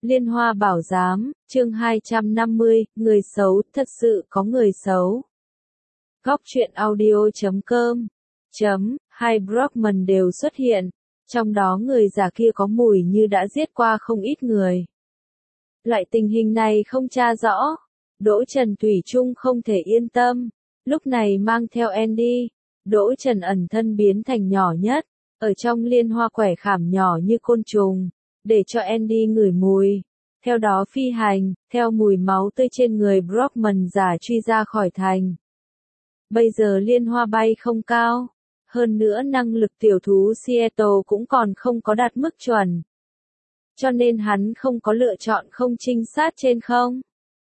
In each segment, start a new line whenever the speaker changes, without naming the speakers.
Liên Hoa Bảo Giám, chương 250, người xấu, thật sự có người xấu. Góc truyện audio.com hai Brockman đều xuất hiện, trong đó người già kia có mùi như đã giết qua không ít người. Loại tình hình này không tra rõ, Đỗ Trần thủy chung không thể yên tâm, lúc này mang theo Andy, Đỗ Trần ẩn thân biến thành nhỏ nhất, ở trong liên hoa quẻ khảm nhỏ như côn trùng, để cho Andy ngửi mùi, theo đó phi hành, theo mùi máu tươi trên người Brockman giả truy ra khỏi thành. Bây giờ liên hoa bay không cao, hơn nữa năng lực tiểu thú Seattle cũng còn không có đạt mức chuẩn. Cho nên hắn không có lựa chọn không trinh sát trên không,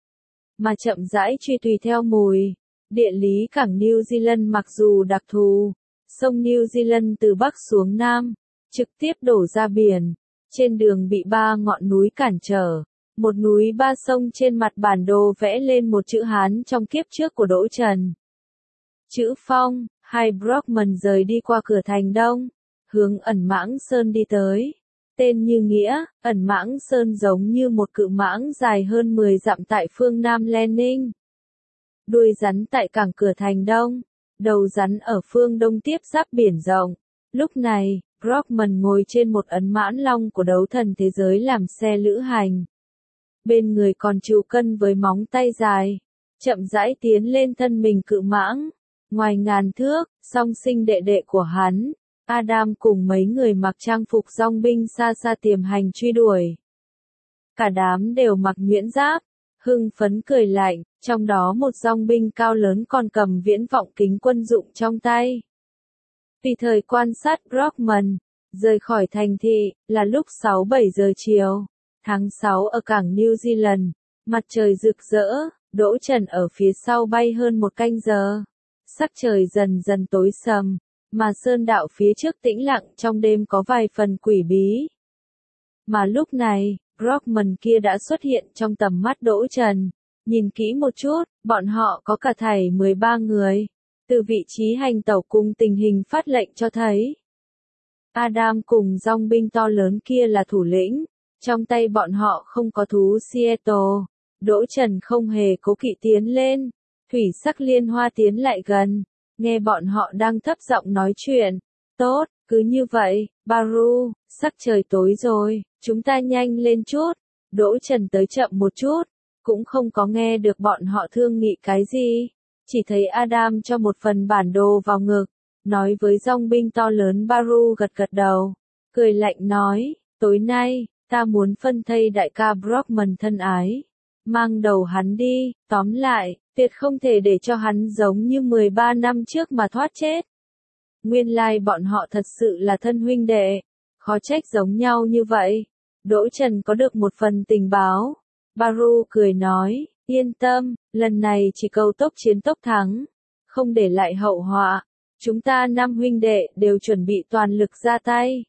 mà chậm rãi truy tùy theo mùi. Địa lý cảng New Zealand mặc dù đặc thù, sông New Zealand từ Bắc xuống Nam, trực tiếp đổ ra biển, trên đường bị 3 ngọn núi cản trở, một núi 3 sông trên mặt bản đồ vẽ lên một chữ Hán trong kiếp trước của Đỗ Trần. Chữ Phong, hai Brockman rời đi qua cửa thành đông, hướng ẩn mãng sơn đi tới. Tên như nghĩa, ẩn mãng sơn giống như một cự mãng dài hơn 10 dặm tại phương Nam Lenin. Đuôi rắn tại cảng cửa thành đông, đầu rắn ở phương đông tiếp giáp biển rộng. Lúc này, Brockman ngồi trên một ấn mãn long của đấu thần thế giới làm xe lữ hành. Bên người còn trụ cân với móng tay dài, chậm rãi tiến lên thân mình cự mãng. Ngoài ngàn thước, song sinh đệ đệ của hắn, Adam cùng mấy người mặc trang phục dong binh xa xa tiềm hành truy đuổi. Cả đám đều mặc nhuyễn giáp, hưng phấn cười lạnh, trong đó một dong binh cao lớn còn cầm viễn vọng kính quân dụng trong tay. Vì thời quan sát Brockman, rời khỏi thành thị, là lúc 6-7 giờ chiều, tháng 6 ở cảng New Zealand, mặt trời rực rỡ, Đỗ Trần ở phía sau bay hơn một canh giờ. Sắc trời dần dần tối sầm, mà sơn đạo phía trước tĩnh lặng trong đêm có vài phần quỷ bí. Mà lúc này, Brockman kia đã xuất hiện trong tầm mắt Đỗ Trần. Nhìn kỹ một chút, bọn họ có cả thảy 13 người. Từ vị trí hành tẩu cùng tình hình phát lệnh cho thấy. Adam cùng dong binh to lớn kia là thủ lĩnh. Trong tay bọn họ không có thú Seattle. Đỗ Trần không hề cố kỵ tiến lên. Thủy sắc liên hoa tiến lại gần. Nghe bọn họ đang thấp giọng nói chuyện. Tốt, cứ như vậy, Baru, sắc trời tối rồi, chúng ta nhanh lên chút. Đỗ Trần tới chậm một chút, cũng không có nghe được bọn họ thương nghị cái gì. Chỉ thấy Adam cho một phần bản đồ vào ngực, nói với dong binh to lớn Baru gật gật đầu. Cười lạnh nói, tối nay, ta muốn phân thây đại ca Brockman thân ái. Mang đầu hắn đi, tóm lại, tuyệt không thể để cho hắn giống như 13 năm trước mà thoát chết. Nguyên lai bọn họ thật sự là thân huynh đệ, khó trách giống nhau như vậy. Đỗ Trần có được một phần tình báo. Baru cười nói, yên tâm, lần này chỉ cầu tốc chiến tốc thắng, không để lại hậu họa. Chúng ta 5 huynh đệ đều chuẩn bị toàn lực ra tay.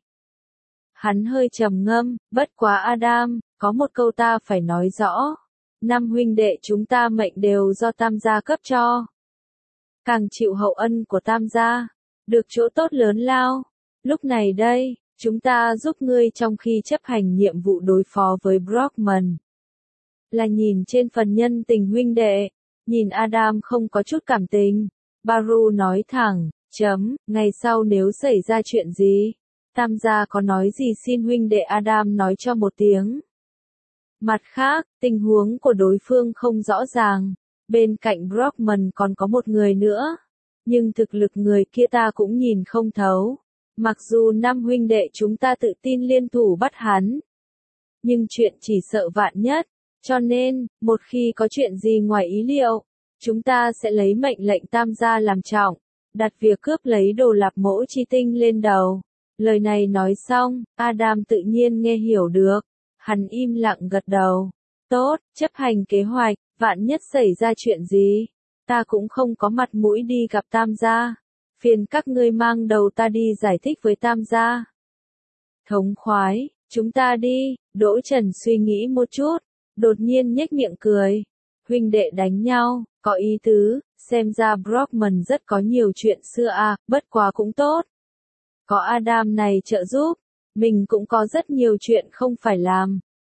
Hắn hơi trầm ngâm, bất quá Adam, có một câu ta phải nói rõ. 5 huynh đệ chúng ta mệnh đều do Tam gia cấp cho. Càng chịu hậu ân của Tam gia, được chỗ tốt lớn lao. Lúc này đây, chúng ta giúp ngươi trong khi chấp hành nhiệm vụ đối phó với Brockman. Là nhìn trên phần nhân tình huynh đệ, nhìn Adam không có chút cảm tình. Baru nói thẳng, ngày sau nếu xảy ra chuyện gì, Tam gia có nói gì xin huynh đệ Adam nói cho một tiếng. Mặt khác, tình huống của đối phương không rõ ràng, bên cạnh Brockman còn có một người nữa, nhưng thực lực người kia ta cũng nhìn không thấu. Mặc dù 5 huynh đệ chúng ta tự tin liên thủ bắt hắn, nhưng chuyện chỉ sợ vạn nhất, cho nên, một khi có chuyện gì ngoài ý liệu, chúng ta sẽ lấy mệnh lệnh Tam gia làm trọng, đặt việc cướp lấy đồ lạp mỗ chi tinh lên đầu. Lời này nói xong, Adam tự nhiên nghe hiểu được. Hắn im lặng gật đầu. Tốt, chấp hành kế hoạch, vạn nhất xảy ra chuyện gì, ta cũng không có mặt mũi đi gặp Tam gia. Phiền các ngươi mang đầu ta đi giải thích với Tam gia. Thống khoái, chúng ta đi. Đỗ Trần suy nghĩ một chút, đột nhiên nhếch miệng cười. Huynh đệ đánh nhau, có ý tứ, xem ra Brockman rất có nhiều chuyện xưa à, bất quá cũng tốt. Có Adam này trợ giúp, mình cũng có rất nhiều chuyện không phải làm.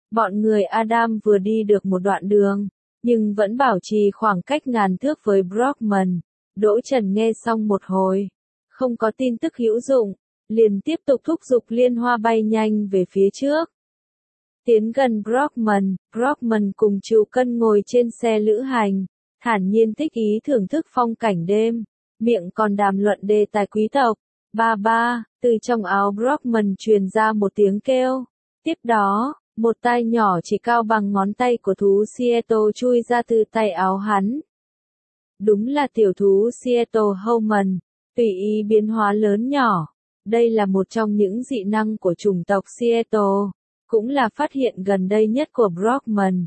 Bọn người Adam vừa đi được một đoạn đường, nhưng vẫn bảo trì khoảng cách ngàn thước với Brockman. Đỗ Trần nghe xong một hồi, không có tin tức hữu dụng, liền tiếp tục thúc giục Liên Hoa bay nhanh về phía trước. Tiến gần Brockman cùng Chu Cân ngồi trên xe lữ hành, thản nhiên thích ý thưởng thức phong cảnh đêm, miệng còn đàm luận đề tài quý tộc. Ba ba, từ trong áo Brockman truyền ra một tiếng kêu. Tiếp đó, một tai nhỏ chỉ cao bằng ngón tay của thú Seattle chui ra từ tay áo hắn. Đúng là tiểu thú Seattle Homan, tùy ý biến hóa lớn nhỏ. Đây là một trong những dị năng của chủng tộc Seattle, cũng là phát hiện gần đây nhất của Brockman.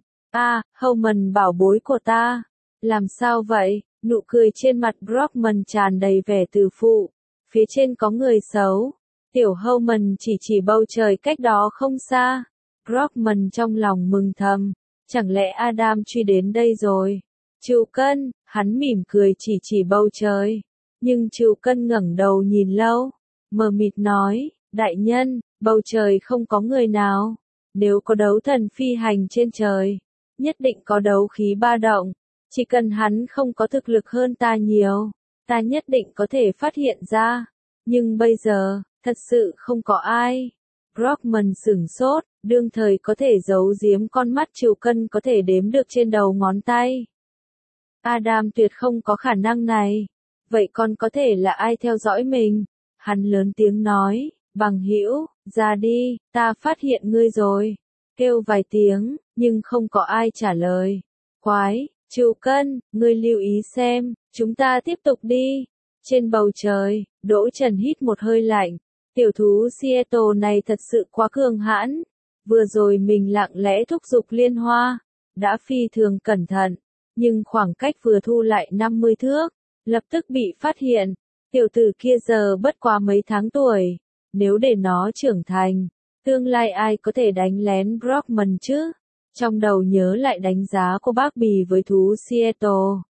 Homan bảo bối của ta. Làm sao vậy? Nụ cười trên mặt Brockman tràn đầy vẻ từ phụ. Phía trên có người xấu. Tiểu Homan chỉ bầu trời cách đó không xa. Brockman trong lòng mừng thầm. Chẳng lẽ Adam truy đến đây rồi? Chu Cân, hắn mỉm cười chỉ bầu trời. Nhưng Chu Cân ngẩng đầu nhìn lâu, mờ mịt nói, đại nhân, bầu trời không có người nào. Nếu có đấu thần phi hành trên trời, nhất định có đấu khí ba động. Chỉ cần hắn không có thực lực hơn ta nhiều, ta nhất định có thể phát hiện ra. Nhưng bây giờ, thật sự không có ai. Brockman sửng sốt, đương thời có thể giấu giếm con mắt Chu Cân có thể đếm được trên đầu ngón tay. Adam tuyệt không có khả năng này. Vậy còn có thể là ai theo dõi mình? Hắn lớn tiếng nói, bằng hữu, ra đi, ta phát hiện ngươi rồi. Kêu vài tiếng, nhưng không có ai trả lời. Quái, Chu Cân, ngươi lưu ý xem, chúng ta tiếp tục đi. Trên bầu trời, Đỗ Trần hít một hơi lạnh. Tiểu thú Seattle này thật sự quá cường hãn. Vừa rồi mình lặng lẽ thúc giục Liên Hoa, đã phi thường cẩn thận, nhưng khoảng cách vừa thu lại 50 thước, lập tức bị phát hiện. Tiểu tử kia giờ bất quá mấy tháng tuổi, nếu để nó trưởng thành, tương lai ai có thể đánh lén Brockman chứ? Trong đầu nhớ lại đánh giá của bác Bì với thú Seattle.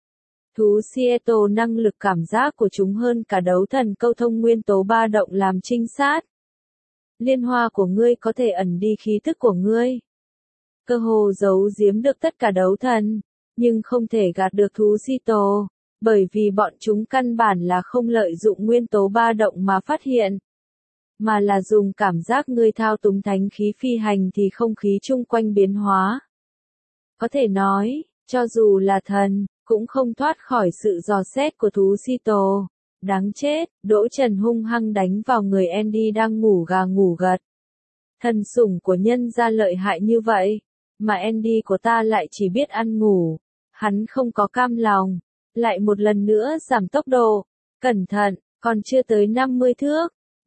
Thú Seattle năng lực cảm giác của chúng hơn cả đấu thần câu thông nguyên tố ba động làm trinh sát. Liên Hoa của ngươi có thể ẩn đi khí tức của ngươi. Cơ hồ giấu giếm được tất cả đấu thần, nhưng không thể gạt được thú Seattle, bởi vì bọn chúng căn bản là không lợi dụng nguyên tố ba động mà phát hiện, mà là dùng cảm giác ngươi thao túng thánh khí phi hành thì không khí chung quanh biến hóa. Có thể nói, cho dù là thần, cũng không thoát khỏi sự dò xét của thú Seattle. Đáng chết, Đỗ Trần hung hăng đánh vào người Andy đang ngủ gà ngủ gật. Thần sủng của nhân gia lợi hại như vậy, mà Andy của ta lại chỉ biết ăn ngủ. Hắn không có cam lòng, lại một lần nữa giảm tốc độ. Cẩn thận, còn chưa tới 50 thước.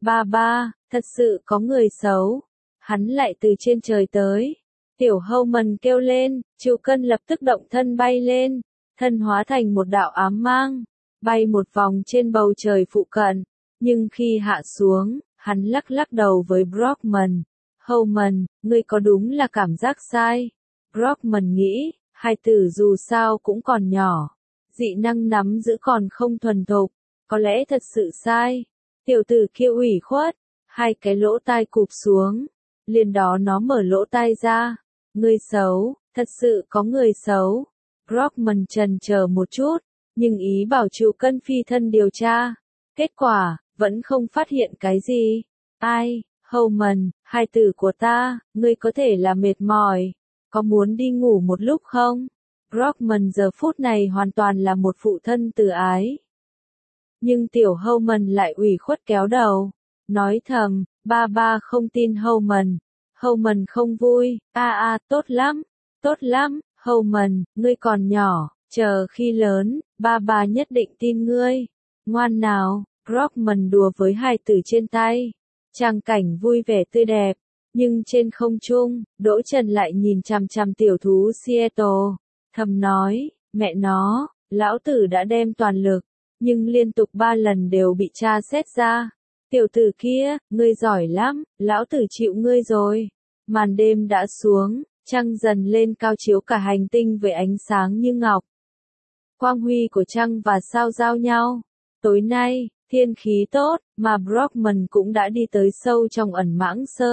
Ba, thật sự có người xấu. Hắn lại từ trên trời tới. Tiểu Homan kêu lên, Chu Cân lập tức động thân bay lên, thân hóa thành một đạo ám mang, bay một vòng trên bầu trời phụ cận. Nhưng khi hạ xuống, hắn lắc đầu với Brockman. Homan, ngươi có đúng là cảm giác sai. Brockman nghĩ, hai tử dù sao cũng còn nhỏ, dị năng nắm giữ còn không thuần thục, có lẽ thật sự sai. Tiểu tử kia ủy khuất, hai cái lỗ tai cụp xuống, liền đó nó mở lỗ tai ra. Người xấu, thật sự có người xấu. Brockman chần chờ một chút, nhưng ý bảo Chu Cân phi thân điều tra. Kết quả, vẫn không phát hiện cái gì. Ai, Homan, hai tử của ta, ngươi có thể là mệt mỏi, có muốn đi ngủ một lúc không? Brockman giờ phút này hoàn toàn là một phụ thân từ ái. Nhưng tiểu Homan lại ủy khuất kéo đầu, nói thầm, ba không tin Homan. Homan không vui, tốt lắm, Homan, ngươi còn nhỏ, chờ khi lớn, ba nhất định tin ngươi. Ngoan nào, Brockman đùa với hai tử trên tay. Tràng cảnh vui vẻ tươi đẹp, nhưng trên không trung, Đỗ Trần lại nhìn chằm chằm tiểu thú Seattle, thầm nói, mẹ nó, lão tử đã đem toàn lực, nhưng liên tục 3 lần đều bị tra xét ra. Tiểu tử kia, ngươi giỏi lắm, lão tử chịu ngươi rồi. Màn đêm đã xuống, trăng dần lên cao chiếu cả hành tinh với ánh sáng như ngọc. Quang huy của trăng và sao giao nhau. Tối nay, thiên khí tốt, mà Brockman cũng đã đi tới sâu trong ẩn mãng sơn.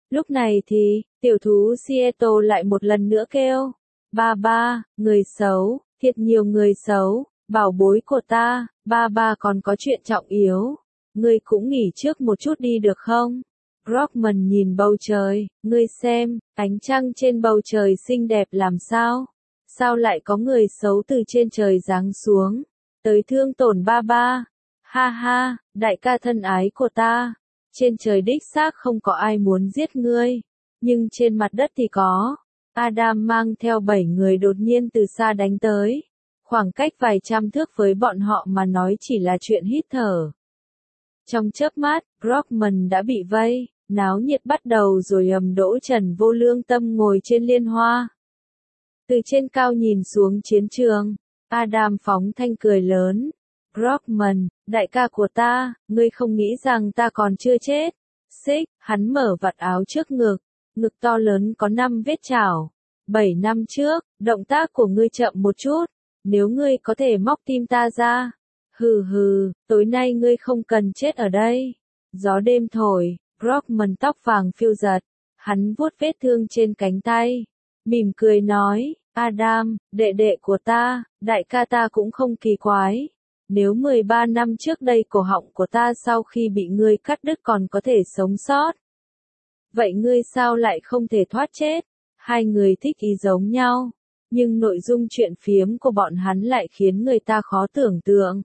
Lúc này thì, tiểu thú Seattle lại một lần nữa kêu. Ba ba, người xấu, thiệt nhiều người xấu, bảo bối của ta, ba ba còn có chuyện trọng yếu. Ngươi cũng nghỉ trước một chút đi được không? Brockman nhìn bầu trời, ngươi xem, ánh trăng trên bầu trời xinh đẹp làm sao? Sao lại có người xấu từ trên trời giáng xuống, tới thương tổn ba ba? Ha ha, đại ca thân ái của ta, trên trời đích xác không có ai muốn giết ngươi, nhưng trên mặt đất thì có. Adam mang theo 7 người đột nhiên từ xa đánh tới. Khoảng cách vài trăm thước với bọn họ mà nói chỉ là chuyện hít thở. Trong chớp mắt, Brockman đã bị vây, náo nhiệt bắt đầu rồi Đỗ Trần vô lương tâm ngồi trên liên hoa. Từ trên cao nhìn xuống chiến trường, Adam phóng thanh cười lớn. Brockman, đại ca của ta, ngươi không nghĩ rằng ta còn chưa chết. Xích, hắn mở vạt áo trước ngực, ngực to lớn có 5 vết chảo. 7 năm trước, động tác của ngươi chậm một chút, nếu ngươi có thể móc tim ta ra. Hừ hừ, tối nay ngươi không cần chết ở đây. Gió đêm thổi, Brockman tóc vàng phiêu giật, hắn vuốt vết thương trên cánh tay, mỉm cười nói, Adam, đệ đệ của ta, đại ca ta cũng không kỳ quái. Nếu 13 năm trước đây cổ họng của ta sau khi bị ngươi cắt đứt còn có thể sống sót, vậy ngươi sao lại không thể thoát chết? Hai người thích ý giống nhau, nhưng nội dung chuyện phiếm của bọn hắn lại khiến người ta khó tưởng tượng.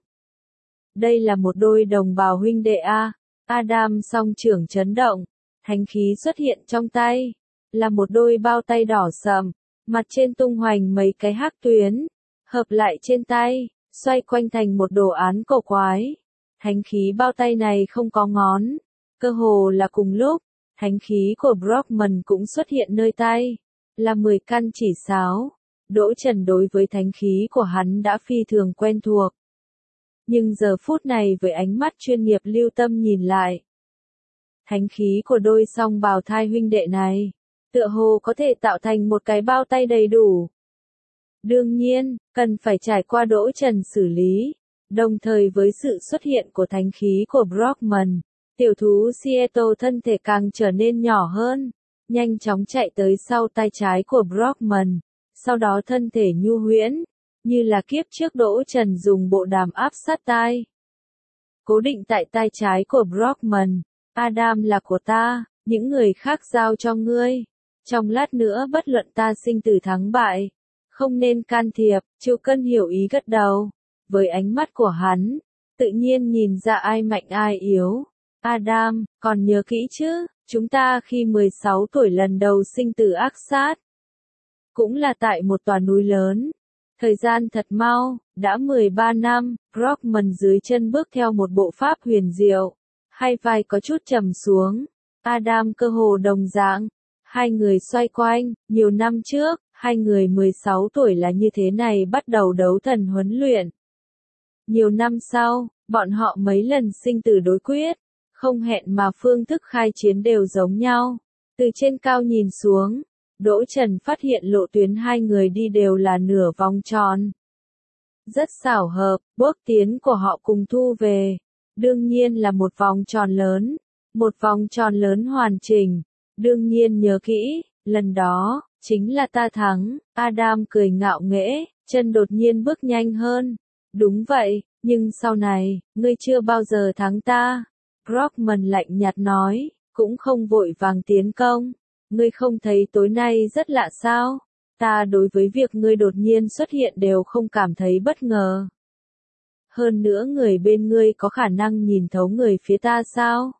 Đây là một đôi đồng bào huynh đệ a. Adam song trưởng chấn động, thánh khí xuất hiện trong tay, là một đôi bao tay đỏ sậm, mặt trên tung hoành mấy cái hắc tuyến, hợp lại trên tay, xoay quanh thành một đồ án cổ quái. Thánh khí bao tay này không có ngón, cơ hồ là cùng lúc, thánh khí của Brockman cũng xuất hiện nơi tay, là 10 căn chỉ sáo. Đỗ Trần đối với thánh khí của hắn đã phi thường quen thuộc. Nhưng giờ phút này với ánh mắt chuyên nghiệp lưu tâm nhìn lại, thánh khí của đôi song bào thai huynh đệ này, tựa hồ có thể tạo thành một cái bao tay đầy đủ. Đương nhiên, cần phải trải qua Đỗ Trần xử lý, đồng thời với sự xuất hiện của thánh khí của Brockman, tiểu thú Seattle thân thể càng trở nên nhỏ hơn, nhanh chóng chạy tới sau tay trái của Brockman, sau đó thân thể nhu huyễn, như là kiếp trước Đỗ Trần dùng bộ đàm áp sát tai. Cố định tại tay trái của Brockman, Adam là của ta, những người khác giao cho ngươi. Trong lát nữa bất luận ta sinh tử thắng bại, không nên can thiệp. Chu Cân hiểu ý gật đầu. Với ánh mắt của hắn, tự nhiên nhìn ra ai mạnh ai yếu. Adam, còn nhớ kỹ chứ, chúng ta khi 16 tuổi lần đầu sinh tử ác sát. Cũng là tại một tòa núi lớn. Thời gian thật mau, đã 13 năm, Brockman dưới chân bước theo một bộ pháp huyền diệu. Hai vai có chút trầm xuống. Adam cơ hồ đồng dạng. Hai người xoay quanh, nhiều năm trước, hai người 16 tuổi là như thế này bắt đầu đấu thần huấn luyện. Nhiều năm sau, bọn họ mấy lần sinh tử đối quyết, không hẹn mà phương thức khai chiến đều giống nhau. Từ trên cao nhìn xuống, Đỗ Trần phát hiện lộ tuyến hai người đi đều là nửa vòng tròn. Rất xảo hợp, bước tiến của họ cùng thu về. Đương nhiên là một vòng tròn lớn. Một vòng tròn lớn hoàn chỉnh. Đương nhiên nhớ kỹ, lần đó, chính là ta thắng. Adam cười ngạo nghễ, chân đột nhiên bước nhanh hơn. Đúng vậy, nhưng sau này, ngươi chưa bao giờ thắng ta. Brockman lạnh nhạt nói, cũng không vội vàng tiến công. Ngươi không thấy tối nay rất lạ sao? Ta đối với việc ngươi đột nhiên xuất hiện đều không cảm thấy bất ngờ. Hơn nữa người bên ngươi có khả năng nhìn thấu người phía ta sao?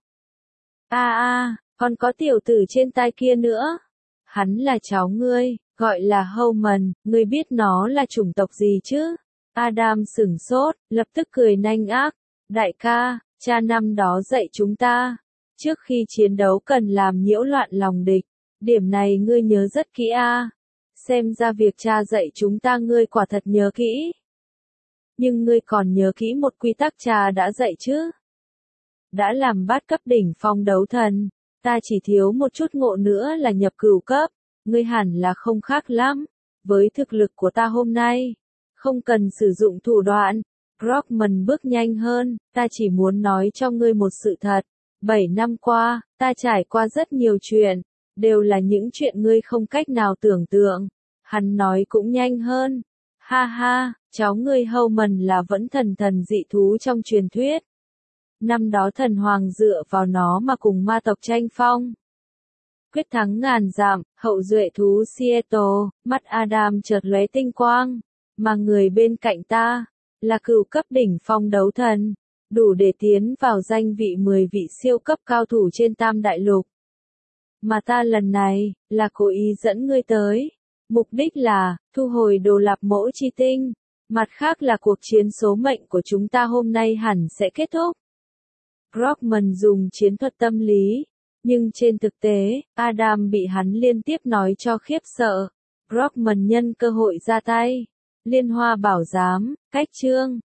Còn có tiểu tử trên tai kia nữa. Hắn là cháu ngươi, gọi là Howman, ngươi biết nó là chủng tộc gì chứ? Adam sửng sốt, lập tức cười nanh ác. Đại ca, cha năm đó dạy chúng ta. Trước khi chiến đấu cần làm nhiễu loạn lòng địch. Điểm này ngươi nhớ rất kỹ a. Xem ra việc cha dạy chúng ta ngươi quả thật nhớ kỹ. Nhưng ngươi còn nhớ kỹ một quy tắc cha đã dạy chứ? Đã làm bát cấp đỉnh phong đấu thần, ta chỉ thiếu một chút ngộ nữa là nhập cửu cấp, ngươi hẳn là không khác lắm. Với thực lực của ta hôm nay, không cần sử dụng thủ đoạn. Brockman bước nhanh hơn, ta chỉ muốn nói cho ngươi một sự thật. 7 năm qua, ta trải qua rất nhiều chuyện, đều là những chuyện ngươi không cách nào tưởng tượng. Hắn nói cũng nhanh hơn. Ha ha, cháu ngươi Howman là vẫn thần dị thú trong truyền thuyết. Năm đó thần hoàng dựa vào nó mà cùng ma tộc tranh phong. Quyết thắng ngàn dặm, hậu duệ thú Seattle, mắt Adam chợt lóe tinh quang. Mà người bên cạnh ta, là cửu cấp đỉnh phong đấu thần, đủ để tiến vào danh vị 10 vị siêu cấp cao thủ trên Tam Đại Lục. Mà ta lần này, là cố ý dẫn ngươi tới. Mục đích là, thu hồi đồ lạp mẫu chi tinh. Mặt khác là cuộc chiến số mệnh của chúng ta hôm nay hẳn sẽ kết thúc. Brockman dùng chiến thuật tâm lý. Nhưng trên thực tế, Adam bị hắn liên tiếp nói cho khiếp sợ. Brockman nhân cơ hội ra tay. Liên hoa bảo giám, cách chương.